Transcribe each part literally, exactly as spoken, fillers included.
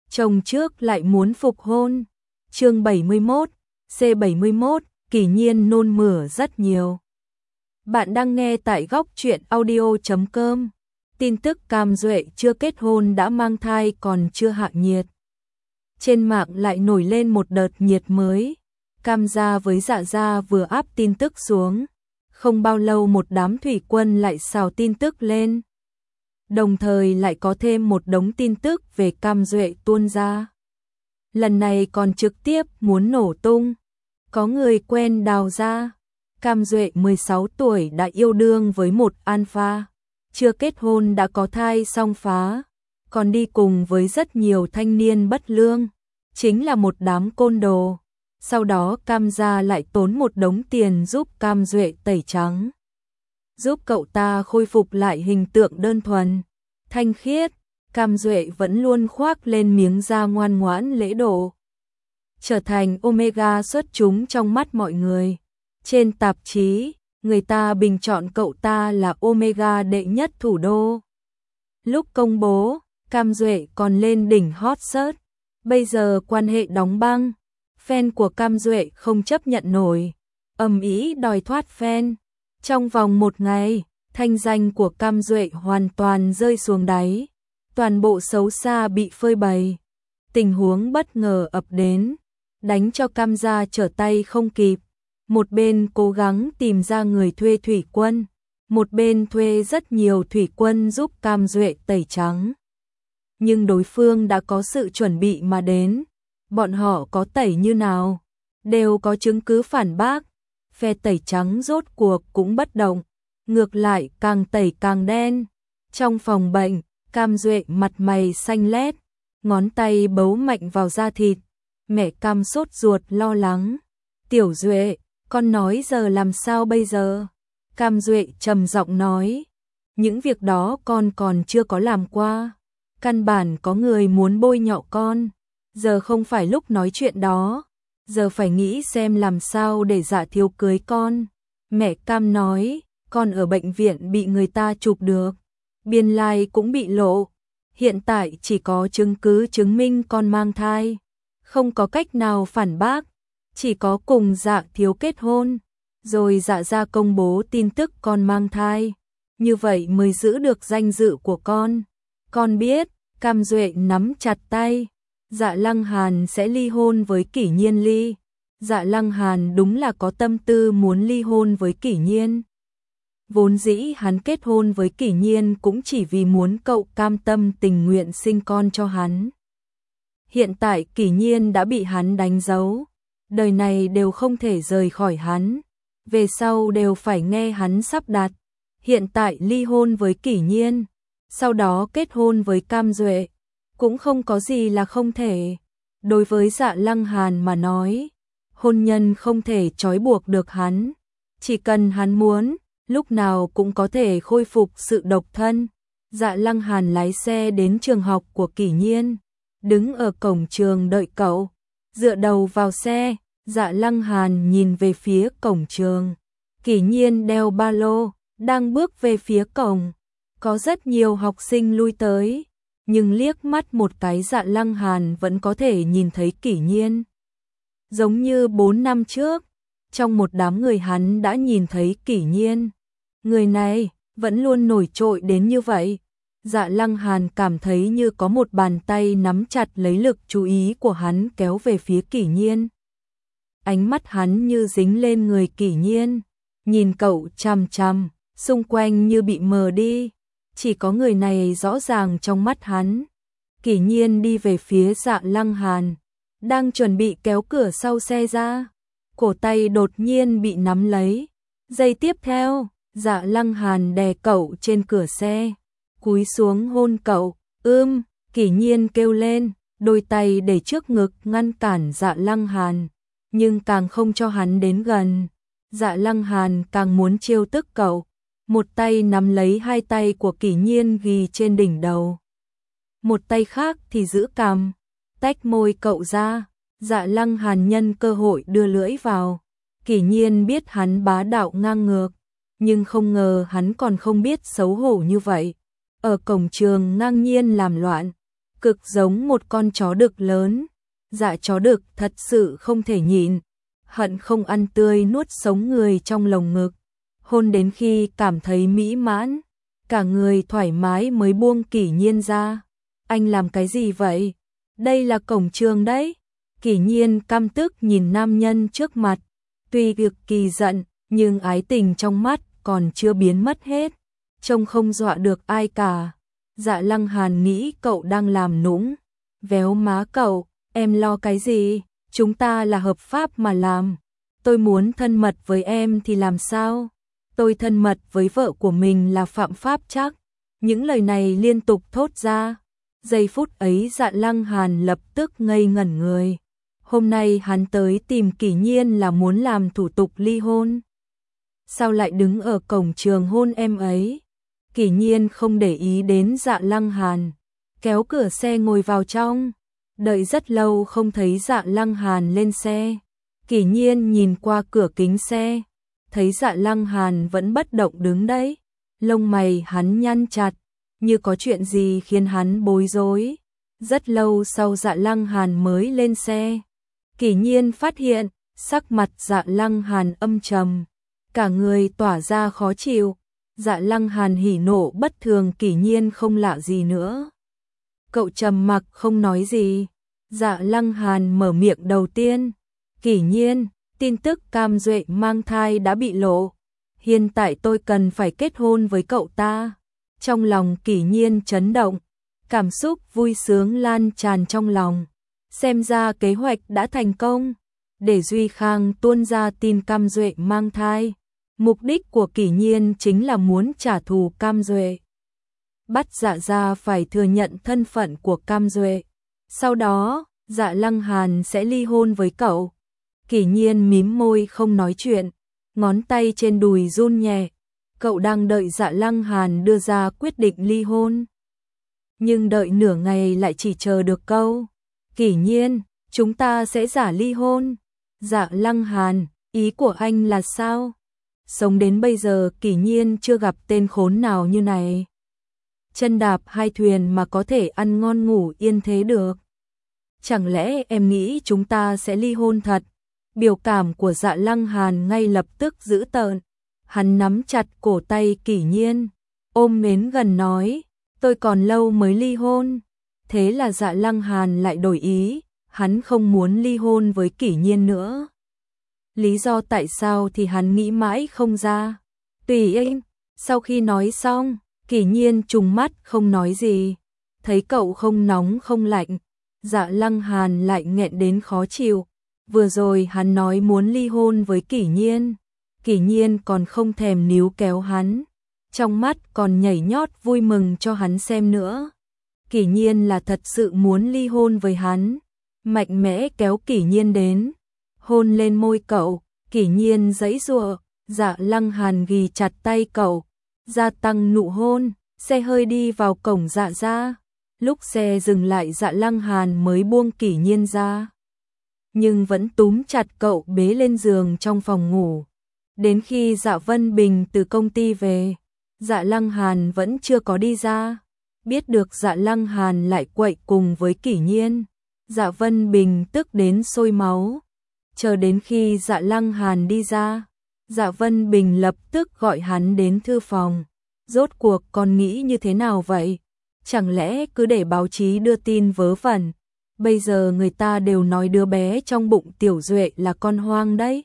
chồng trước lại muốn phục hôn. Chương bảy mươi mốt, C bảy mươi mốt, Kỷ Nhiên nôn mửa rất nhiều. Bạn đang nghe tại góc truyện audio chấm com. Tin tức Cam Duệ chưa kết hôn đã mang thai còn chưa hạ nhiệt. Trên mạng lại nổi lên một đợt nhiệt mới. Cam gia với Dạ gia vừa áp tin tức xuống. Không bao lâu một đám thủy quân lại xào tin tức lên. Đồng thời lại có thêm một đống tin tức về Cam Duệ tuôn ra. Lần này còn trực tiếp muốn nổ tung. Có người quen đào ra. Cam Duệ mười sáu tuổi đã yêu đương với một alpha. Chưa kết hôn đã có thai song phá. Còn đi cùng với rất nhiều thanh niên bất lương. Chính là một đám côn đồ. Sau đó Cam gia lại tốn một đống tiền giúp Cam Duệ tẩy trắng. Giúp cậu ta khôi phục lại hình tượng đơn thuần, thanh khiết. Cam Duệ vẫn luôn khoác lên miếng da ngoan ngoãn lễ độ. Trở thành Omega xuất chúng trong mắt mọi người. Trên tạp chí, người ta bình chọn cậu ta là Omega đệ nhất thủ đô. Lúc công bố, Cam Duệ còn lên đỉnh hot search. Bây giờ quan hệ đóng băng. Fan của Cam Duệ không chấp nhận nổi. Ầm ĩ đòi thoát fan. Trong vòng một ngày, thanh danh của Cam Duệ hoàn toàn rơi xuống đáy. Toàn bộ xấu xa bị phơi bày. Tình huống bất ngờ ập đến, đánh cho Cam gia trở tay không kịp. Một bên cố gắng tìm ra người thuê thủy quân, một bên thuê rất nhiều thủy quân giúp Cam Duệ tẩy trắng. Nhưng đối phương đã có sự chuẩn bị mà đến. Bọn họ có tẩy như nào, đều có chứng cứ phản bác. Phe tẩy trắng rốt cuộc cũng bất động, ngược lại càng tẩy càng đen. Trong phòng bệnh, Cam Duệ mặt mày xanh lét, ngón tay bấu mạnh vào da thịt. Mẹ Cam sốt ruột lo lắng. Tiểu Duệ, con nói giờ làm sao bây giờ? Cam Duệ trầm giọng nói. Những việc đó con còn chưa có làm qua. Căn bản có người muốn bôi nhọ con. Giờ không phải lúc nói chuyện đó. Giờ phải nghĩ xem làm sao để Dạ Thiếu cưới con. Mẹ Cam nói, con ở bệnh viện bị người ta chụp được. Biên lai cũng bị lộ. Hiện tại chỉ có chứng cứ chứng minh con mang thai. Không có cách nào phản bác. Chỉ có cùng Dạ Thiếu kết hôn. Rồi Dạ gia công bố tin tức con mang thai. Như vậy mới giữ được danh dự của con. Con biết, Cam Duệ nắm chặt tay. Dạ Lăng Hàn sẽ ly hôn với Kỷ Nhiên ly. Dạ Lăng Hàn đúng là có tâm tư muốn ly hôn với Kỷ Nhiên. Vốn dĩ hắn kết hôn với Kỷ Nhiên cũng chỉ vì muốn cậu cam tâm tình nguyện sinh con cho hắn. Hiện tại Kỷ Nhiên đã bị hắn đánh dấu. Đời này đều không thể rời khỏi hắn. Về sau đều phải nghe hắn sắp đặt. Hiện tại ly hôn với Kỷ Nhiên. Sau đó kết hôn với Cam Duệ. Cũng không có gì là không thể. Đối với Dạ Lăng Hàn mà nói, hôn nhân không thể trói buộc được hắn. Chỉ cần hắn muốn, lúc nào cũng có thể khôi phục sự độc thân. Dạ Lăng Hàn lái xe đến trường học của Kỷ Nhiên, đứng ở cổng trường đợi cậu. Dựa đầu vào xe, Dạ Lăng Hàn nhìn về phía cổng trường. Kỷ Nhiên đeo ba lô, đang bước về phía cổng. Có rất nhiều học sinh lui tới. Nhưng liếc mắt một cái Dạ Lăng Hàn vẫn có thể nhìn thấy Kỷ Nhiên. Giống như bốn năm trước, trong một đám người hắn đã nhìn thấy Kỷ Nhiên. Người này vẫn luôn nổi trội đến như vậy. Dạ Lăng Hàn cảm thấy như có một bàn tay nắm chặt lấy lực chú ý của hắn kéo về phía Kỷ Nhiên. Ánh mắt hắn như dính lên người Kỷ Nhiên, nhìn cậu chằm chằm, xung quanh như bị mờ đi. Chỉ có người này rõ ràng trong mắt hắn. Kỷ Nhiên đi về phía Dạ Lăng Hàn, đang chuẩn bị kéo cửa sau xe ra. Cổ tay đột nhiên bị nắm lấy. Giây tiếp theo, Dạ Lăng Hàn đè cậu trên cửa xe, cúi xuống hôn cậu. Ưm, Kỷ Nhiên kêu lên, đôi tay để trước ngực ngăn cản Dạ Lăng Hàn, nhưng càng không cho hắn đến gần. Dạ Lăng Hàn càng muốn trêu tức cậu. Một tay nắm lấy hai tay của Kỷ Nhiên ghi trên đỉnh đầu. Một tay khác thì giữ cằm, tách môi cậu ra. Dạ Lăng Hàn nhân cơ hội đưa lưỡi vào. Kỷ Nhiên biết hắn bá đạo ngang ngược, nhưng không ngờ hắn còn không biết xấu hổ như vậy. Ở cổng trường ngang nhiên làm loạn. cực giống một con chó đực lớn. Dạ chó đực thật sự không thể nhịn, hận không ăn tươi nuốt sống người trong lồng ngực, hôn đến khi cảm thấy mỹ mãn, cả người thoải mái mới buông Kỷ Nhiên ra. Anh làm cái gì vậy? Đây là cổng trường đấy. Kỷ Nhiên căm tức nhìn nam nhân trước mặt, tuy cực kỳ giận, nhưng ái tình trong mắt còn chưa biến mất hết, trông không dọa được ai cả. Dạ Lăng Hàn nghĩ cậu đang làm nũng, véo má cậu, em lo cái gì, chúng ta là hợp pháp mà làm. Tôi muốn thân mật với em thì làm sao? Tôi thân mật với vợ của mình là phạm pháp chắc? Những lời này liên tục thốt ra. Giây phút ấy Dạ Lăng Hàn lập tức ngây ngẩn người. Hôm nay hắn tới tìm Kỷ Nhiên là muốn làm thủ tục ly hôn. Sao lại đứng ở cổng trường hôn em ấy? Kỷ Nhiên không để ý đến Dạ Lăng Hàn, kéo cửa xe ngồi vào trong. Đợi rất lâu không thấy Dạ Lăng Hàn lên xe. Kỷ Nhiên nhìn qua cửa kính xe, thấy Dạ Lăng Hàn vẫn bất động đứng đấy. Lông mày hắn nhăn chặt, như có chuyện gì khiến hắn bối rối. Rất lâu sau Dạ Lăng Hàn mới lên xe. Kỷ Nhiên phát hiện, sắc mặt Dạ Lăng Hàn âm trầm, cả người tỏa ra khó chịu. Dạ Lăng Hàn hỉ nộ bất thường, Kỷ Nhiên không lạ gì nữa. Cậu trầm mặc không nói gì. Dạ Lăng Hàn mở miệng đầu tiên. Kỷ Nhiên, tin tức Cam Duệ mang thai đã bị lộ. Hiện tại tôi cần phải kết hôn với cậu ta. Trong lòng Kỷ Nhiên chấn động, cảm xúc vui sướng lan tràn trong lòng. Xem ra kế hoạch đã thành công. Để Duy Khang tuôn ra tin Cam Duệ mang thai, mục đích của Kỷ Nhiên chính là muốn trả thù Cam Duệ. Bắt Dạ gia phải thừa nhận thân phận của Cam Duệ. Sau đó, Dạ Lăng Hàn sẽ ly hôn với cậu. Kỷ Nhiên mím môi không nói chuyện, ngón tay trên đùi run nhẹ. Cậu đang đợi Dạ Lăng Hàn đưa ra quyết định ly hôn. Nhưng đợi nửa ngày lại chỉ chờ được câu: Kỷ Nhiên, chúng ta sẽ giả ly hôn. Dạ Lăng Hàn, ý của anh là sao? Sống đến bây giờ Kỷ Nhiên chưa gặp tên khốn nào như này. Chân đạp hai thuyền mà có thể ăn ngon ngủ yên thế được. Chẳng lẽ em nghĩ chúng ta sẽ ly hôn thật? Biểu cảm của Dạ Lăng Hàn ngay lập tức dữ tợn. Hắn nắm chặt cổ tay Kỷ Nhiên, ôm đến gần nói, tôi còn lâu mới ly hôn. Thế là Dạ Lăng Hàn lại đổi ý, hắn không muốn ly hôn với Kỷ Nhiên nữa. Lý do tại sao thì hắn nghĩ mãi không ra. Tùy anh. Sau khi nói xong, Kỷ Nhiên trùng mắt không nói gì. Thấy cậu không nóng không lạnh, Dạ Lăng Hàn lại nghẹn đến khó chịu. Vừa rồi hắn nói muốn ly hôn với Kỷ Nhiên, Kỷ Nhiên còn không thèm níu kéo hắn, trong mắt còn nhảy nhót vui mừng cho hắn xem nữa. Kỷ Nhiên là thật sự muốn ly hôn với hắn, mạnh mẽ kéo Kỷ Nhiên đến, hôn lên môi cậu. Kỷ Nhiên giãy giụa, Dạ Lăng Hàn ghì chặt tay cậu, gia tăng nụ hôn. Xe hơi đi vào cổng Dạ gia. Lúc xe dừng lại Dạ Lăng Hàn mới buông Kỷ Nhiên ra, nhưng vẫn túm chặt cậu bế lên giường trong phòng ngủ. Đến khi Dạ Vân Bình từ công ty về, Dạ Lăng Hàn vẫn chưa có đi ra. Biết được Dạ Lăng Hàn lại quậy cùng với Kỷ Nhiên, Dạ Vân Bình tức đến sôi máu. Chờ đến khi Dạ Lăng Hàn đi ra, Dạ Vân Bình lập tức gọi hắn đến thư phòng. Rốt cuộc con nghĩ như thế nào vậy? Chẳng lẽ cứ để báo chí đưa tin vớ vẩn? Bây giờ người ta đều nói đứa bé trong bụng Tiểu Duệ là con hoang đấy.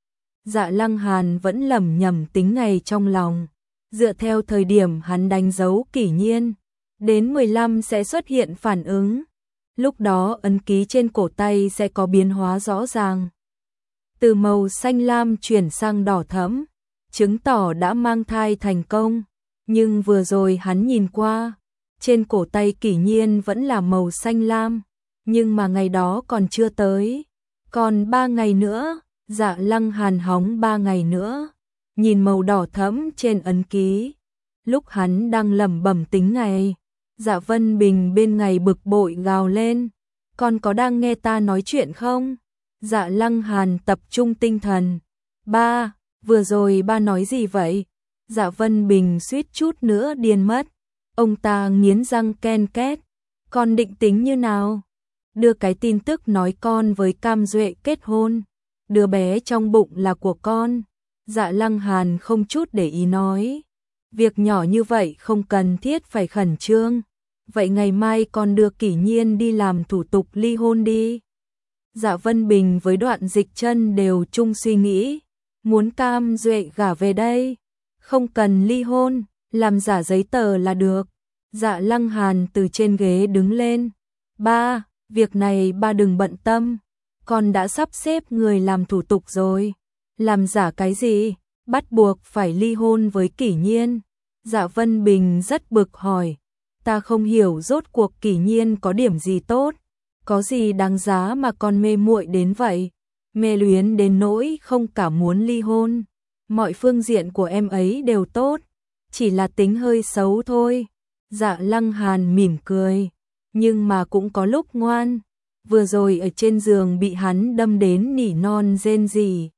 Dạ Lăng Hàn vẫn lẩm nhẩm tính ngày trong lòng. Dựa theo thời điểm hắn đánh dấu Kỷ Nhiên, đến mười lăm sẽ xuất hiện phản ứng. Lúc đó ấn ký trên cổ tay sẽ có biến hóa rõ ràng, từ màu xanh lam chuyển sang đỏ thẫm, chứng tỏ đã mang thai thành công. Nhưng vừa rồi hắn nhìn qua, trên cổ tay Kỷ Nhiên vẫn là màu xanh lam, nhưng mà ngày đó còn chưa tới. Còn ba ngày nữa, Dạ Lăng Hàn hóng ba ngày nữa. Nhìn màu đỏ thẫm trên ấn ký, lúc hắn đang lẩm bẩm tính ngày, Dạ Vân Bình bên ngày bực bội gào lên, con có đang nghe ta nói chuyện không? Dạ Lăng Hàn tập trung tinh thần. Ba, vừa rồi ba nói gì vậy? Dạ Vân Bình suýt chút nữa điên mất. Ông ta nghiến răng ken két. Con định tính như nào? Đưa cái tin tức nói con với Cam Duệ kết hôn, đứa bé trong bụng là của con. Dạ Lăng Hàn không chút để ý nói, việc nhỏ như vậy không cần thiết phải khẩn trương. Vậy ngày mai con đưa Kỷ Nhiên đi làm thủ tục ly hôn đi. Dạ Vân Bình với Đoạn Dịch Chân đều chung suy nghĩ, muốn Cam Duệ gả về đây, không cần ly hôn, làm giả giấy tờ là được. Dạ Lăng Hàn từ trên ghế đứng lên, ba, việc này ba đừng bận tâm, con đã sắp xếp người làm thủ tục rồi. Làm giả cái gì? Bắt buộc phải ly hôn với Kỷ Nhiên. Dạ Vân Bình rất bực hỏi, ta không hiểu rốt cuộc Kỷ Nhiên có điểm gì tốt, có gì đáng giá mà con mê muội đến vậy, mê luyến đến nỗi không cả muốn ly hôn. Mọi phương diện của em ấy đều tốt, chỉ là tính hơi xấu thôi. Dạ Lăng Hàn mỉm cười, nhưng mà cũng có lúc ngoan. Vừa rồi ở trên giường bị hắn đâm đến nỉ non rên rỉ,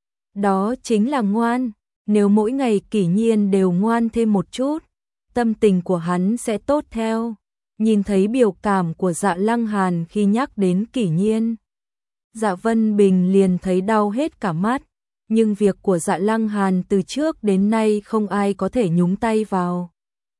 đó chính là ngoan. Nếu mỗi ngày Kỷ Nhiên đều ngoan thêm một chút, tâm tình của hắn sẽ tốt theo. Nhìn thấy biểu cảm của Dạ Lăng Hàn khi nhắc đến Kỷ Nhiên, Dạ Vân Bình liền thấy đau hết cả mắt. Nhưng việc của Dạ Lăng Hàn từ trước đến nay không ai có thể nhúng tay vào.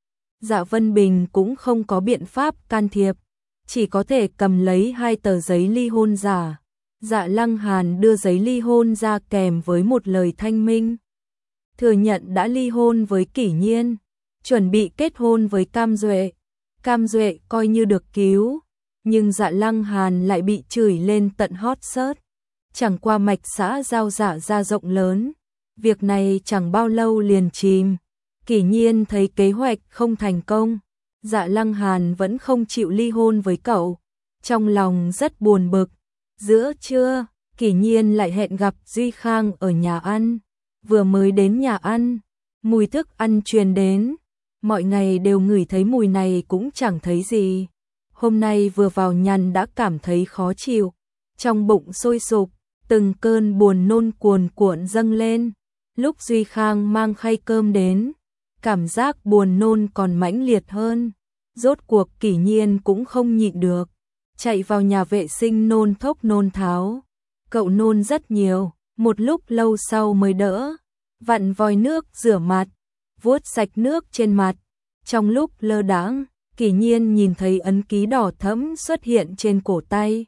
Dạ Vân Bình cũng không có biện pháp can thiệp, chỉ có thể cầm lấy hai tờ giấy ly hôn giả. Dạ Lăng Hàn đưa giấy ly hôn ra kèm với một lời thanh minh, thừa nhận đã ly hôn với Kỷ Nhiên, chuẩn bị kết hôn với Cam Duệ. Cam Duệ coi như được cứu, nhưng Dạ Lăng Hàn lại bị chửi lên tận hot search. Chẳng qua mạch xã giao giả ra rộng lớn, việc này chẳng bao lâu liền chìm. Kỷ Nhiên thấy kế hoạch không thành công, Dạ Lăng Hàn vẫn không chịu ly hôn với cậu, trong lòng rất buồn bực. Giữa trưa, Kỷ Nhiên lại hẹn gặp Duy Khang ở nhà ăn. Vừa mới đến nhà ăn, mùi thức ăn truyền đến, mọi ngày đều ngửi thấy mùi này cũng chẳng thấy gì. Hôm nay vừa vào nhằn đã cảm thấy khó chịu, trong bụng sôi sục, từng cơn buồn nôn cuồn cuộn dâng lên. Lúc Duy Khang mang khay cơm đến, cảm giác buồn nôn còn mãnh liệt hơn. Rốt cuộc Kỷ Nhiên cũng không nhịn được, chạy vào nhà vệ sinh nôn thốc nôn tháo. Cậu nôn rất nhiều, một lúc lâu sau mới đỡ, vặn vòi nước rửa mặt, vuốt sạch nước trên mặt. Trong lúc lơ đãng, Kỷ Nhiên nhìn thấy ấn ký đỏ thẫm xuất hiện trên cổ tay.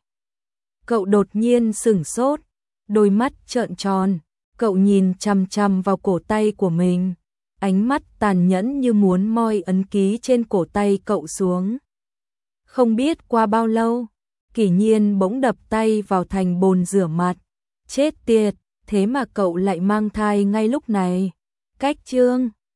Cậu đột nhiên sửng sốt, đôi mắt trợn tròn, cậu nhìn chằm chằm vào cổ tay của mình, ánh mắt tàn nhẫn như muốn moi ấn ký trên cổ tay cậu xuống. Không biết qua bao lâu, Kỷ Nhiên bỗng đập tay vào thành bồn rửa mặt. Chết tiệt, thế mà cậu lại mang thai ngay lúc này. Cách chương